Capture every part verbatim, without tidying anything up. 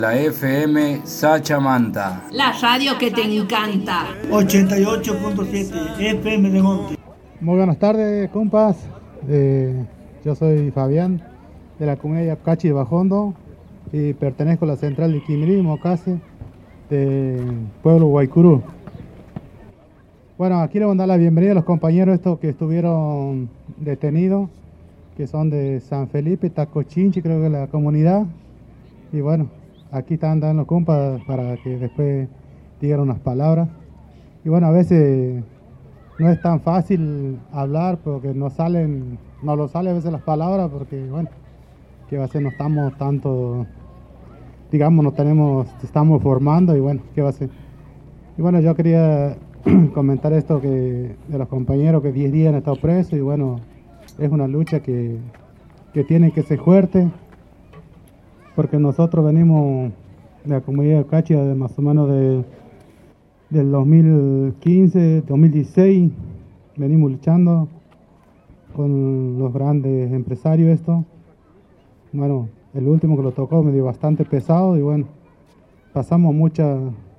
La F M Sachamanta. La radio que te encanta. ochenta y ocho punto siete F M de Monte. Muy buenas tardes, compas. Eh, yo soy Fabián, de la comunidad Yapcachi de Bajondo, y pertenezco a la central de Quimirí, Mocase, del pueblo Guaycurú. Bueno, aquí le voy a dar la bienvenida a los compañeros estos que estuvieron detenidos, que son de San Felipe, Tacochinchi, creo que es la comunidad. Y bueno, aquí están dando los compas para que después digan unas palabras. Y bueno, a veces no es tan fácil hablar porque no salen, no lo salen a veces las palabras porque bueno, que a veces no estamos tanto, digamos, no tenemos, estamos formando y bueno, ¿qué va a ser? Y bueno, yo quería comentar esto que de los compañeros que diez días han estado presos y bueno, es una lucha que, que tiene que ser fuerte porque nosotros venimos de la comunidad de Cachi de más o menos de, del dos mil quince, dos mil dieciséis, venimos luchando con los grandes empresarios esto. Bueno, el último que lo tocó me dio bastante pesado y bueno, pasamos muchas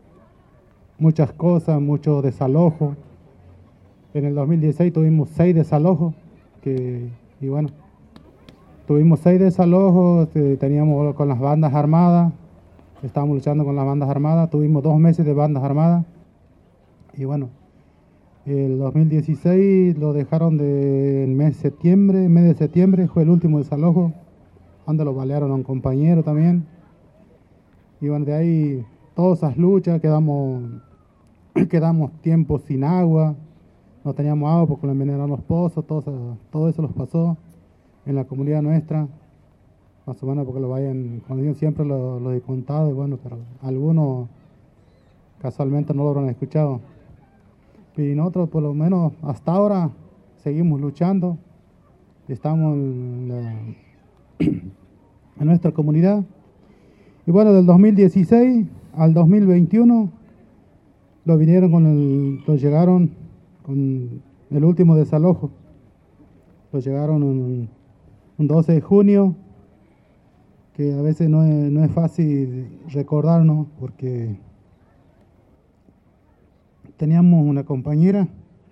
muchas cosas, mucho desalojo. En el dos mil dieciséis tuvimos seis desalojos que, y bueno, tuvimos seis desalojos, teníamos con las bandas armadas, estábamos luchando con las bandas armadas, tuvimos dos meses de bandas armadas y bueno, el dos mil dieciséis lo dejaron del mes de septiembre, mes de septiembre fue el último desalojo, donde lo balearon a un compañero también y bueno, de ahí todas esas luchas, quedamos, quedamos tiempo sin agua, no teníamos agua porque lo envenenaron los pozos, todo eso, todo eso los pasó en la comunidad nuestra, más o menos porque lo vayan, cuando yo siempre lo, lo he contado, y bueno, pero algunos casualmente no lo habrán escuchado. Y nosotros por lo menos hasta ahora seguimos luchando, estamos en, la, en nuestra comunidad. Y bueno, del dos mil dieciséis al dos mil veintiuno lo vinieron con el, lo llegaron con el último desalojo, lo llegaron un, un doce de junio, que a veces no es, no es fácil recordarnos porque teníamos una compañera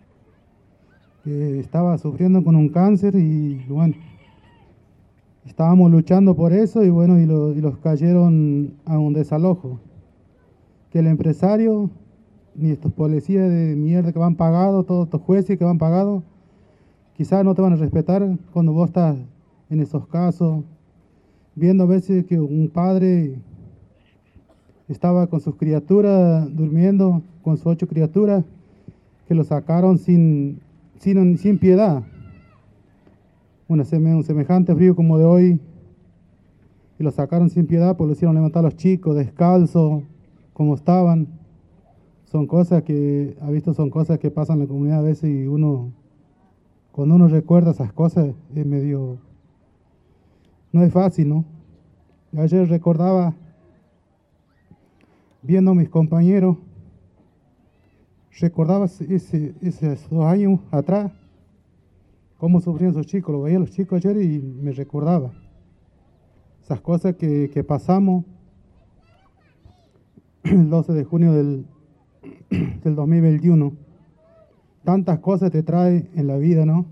que estaba sufriendo con un cáncer y bueno, estábamos luchando por eso y bueno, y, lo, y los cayeron a un desalojo. Que el empresario, ni estos policías de mierda que van pagados, todos estos jueces que van pagados, quizás no te van a respetar cuando vos estás en esos casos, viendo a veces que un padre estaba con sus criaturas, durmiendo con sus ocho criaturas, que lo sacaron sin, sin, sin piedad. Una seme, un semejante frío como de hoy, y lo sacaron sin piedad, pues lo hicieron levantar a los chicos descalzos, como estaban. Son cosas que, ha visto, son cosas que pasan en la comunidad a veces y uno, cuando uno recuerda esas cosas, es medio, no es fácil, ¿no? Ayer recordaba, viendo a mis compañeros, recordaba ese, esos dos años atrás, cómo sufrían esos chicos, lo veía a los chicos ayer y me recordaba esas cosas que, que pasamos el doce de junio del, del dos mil veintiuno. Tantas cosas te trae en la vida, ¿no?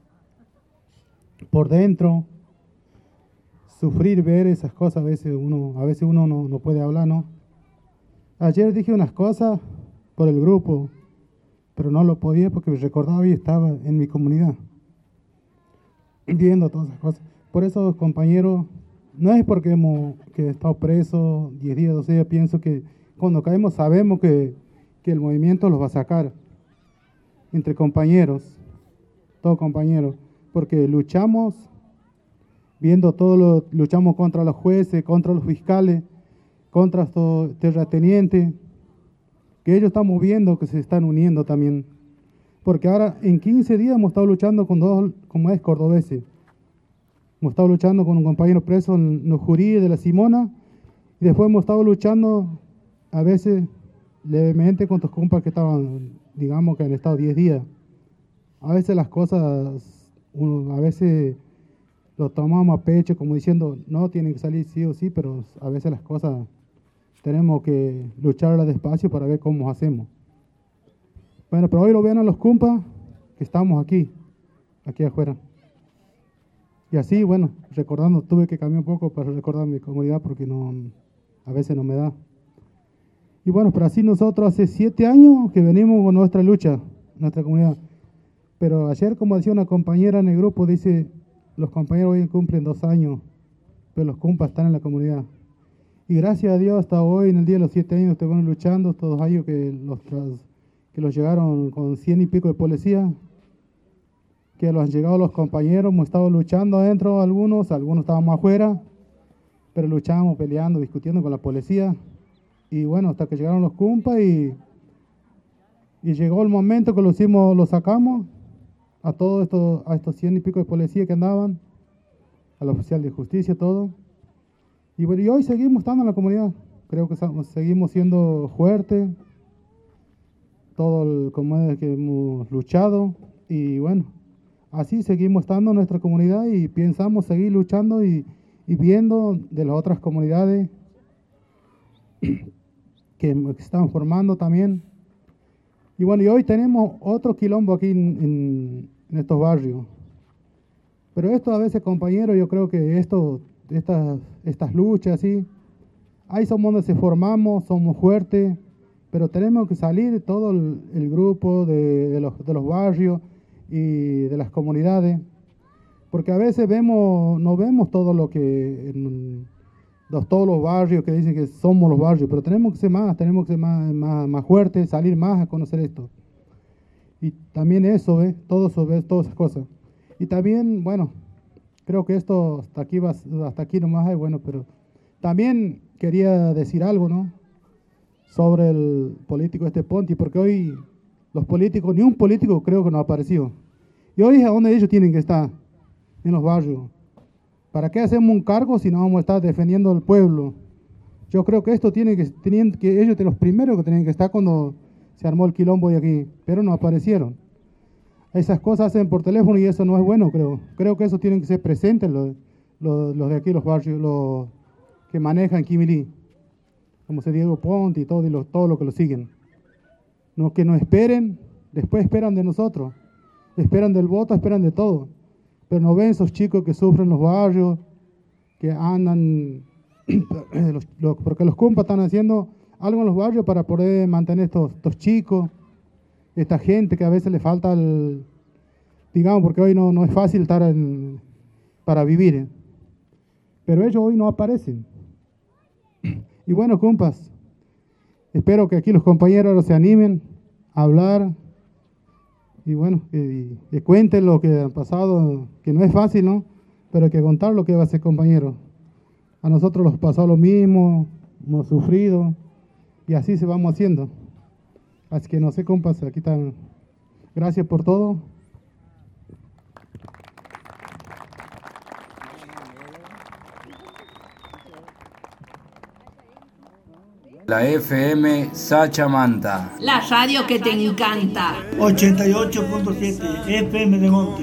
Por dentro, sufrir, ver esas cosas, a veces uno, a veces uno no, no puede hablar, ¿no? Ayer dije unas cosas por el grupo, pero no lo podía porque me recordaba y estaba en mi comunidad viendo todas esas cosas. Por eso, compañeros, no es porque hemos que he estado preso diez días, doce días, pienso que cuando caemos sabemos que, que el movimiento los va a sacar entre compañeros, todos compañeros, porque luchamos viendo todo lo, luchamos contra los jueces, contra los fiscales, contra estos terratenientes, que ellos estamos viendo que se están uniendo también. Porque ahora en quince días hemos estado luchando con dos, como es, cordobeses. Hemos estado luchando con un compañero preso en los Jurí de la Simona, y después hemos estado luchando a veces levemente con tus compas que estaban, digamos que han estado diez días. A veces las cosas, uno, a veces lo tomamos a pecho como diciendo, no, tienen que salir sí o sí, pero a veces las cosas tenemos que luchar despacio para ver cómo hacemos. Bueno, pero hoy lo ven a los compas que estamos aquí, aquí afuera. Y así, bueno, recordando, tuve que cambiar un poco para recordar mi comunidad porque no, a veces no me da. Y bueno, pero así nosotros hace siete años que venimos con nuestra lucha, nuestra comunidad. Pero ayer, como decía una compañera en el grupo, dice, los compañeros hoy cumplen dos años, pero los compas están en la comunidad. Y gracias a Dios, hasta hoy, en el día de los siete años, estuvieron luchando, todos ellos que los, que los llegaron con cien y pico de policía, que los han llegado los compañeros, hemos estado luchando adentro algunos, algunos estábamos afuera, pero luchábamos, peleando, discutiendo con la policía. Y bueno, hasta que llegaron los compas y, y llegó el momento que lo hicimos, lo sacamos a todos estos, a estos cien y pico de policía que andaban, al oficial de justicia, todo. Y bueno, y hoy seguimos estando en la comunidad. Creo que seguimos siendo fuertes, todo el, como es que hemos luchado. Y bueno, así seguimos estando en nuestra comunidad y pensamos seguir luchando y, y viendo de las otras comunidades que están formando también. Y bueno, y hoy tenemos otro quilombo aquí en, en, en estos barrios. Pero esto a veces, compañeros, yo creo que esto, estas, estas luchas, ¿sí? Ahí somos donde se formamos, somos fuertes, pero tenemos que salir todo el, el grupo de, de, los, de los barrios y de las comunidades, porque a veces vemos, no vemos todo lo que, en, los, todos los barrios que dicen que somos los barrios, pero tenemos que ser más, tenemos que ser más, más, más fuertes, salir más a conocer esto. Y también eso, ¿ves? Todo eso, ¿ves? Todas esas cosas. Y también, bueno, creo que esto hasta aquí, va, hasta aquí nomás hay, bueno, pero también quería decir algo, ¿no? Sobre el político este Ponti, porque hoy los políticos, ni un político creo que nos ha aparecido. Y hoy es a donde ellos tienen que estar, en los barrios. ¿Para qué hacemos un cargo si no vamos a estar defendiendo al pueblo? Yo creo que esto tiene que, tenían que ellos de los primeros que tenían que estar cuando se armó el quilombo de aquí, pero no aparecieron. Esas cosas hacen por teléfono y eso no es bueno, creo. Creo que eso tienen que ser presentes los, los, los de aquí, los barrios, los que manejan Quimilí, como se Diego Ponti y todo, y los, todo lo que lo siguen. No, que nos esperen, después esperan de nosotros, esperan del voto, esperan de todo. Pero no ven esos chicos que sufren los barrios, que andan, los, los, porque los compas están haciendo algo en los barrios para poder mantener estos, estos chicos, esta gente que a veces le falta el, digamos, porque hoy no, no es fácil estar en, para vivir, ¿eh? Pero ellos hoy no aparecen. Y bueno, compas, espero que aquí los compañeros se animen a hablar y bueno, que, que cuenten lo que ha pasado, que no es fácil, ¿no? Pero hay que contar lo que va a ser, compañero. A nosotros nos pasó lo mismo, hemos sufrido y así se vamos haciendo. Así que no sé, compas, aquí están. Gracias por todo. La F M Sachamanta. La radio que te encanta. ochenta y ocho punto siete F M de Monte.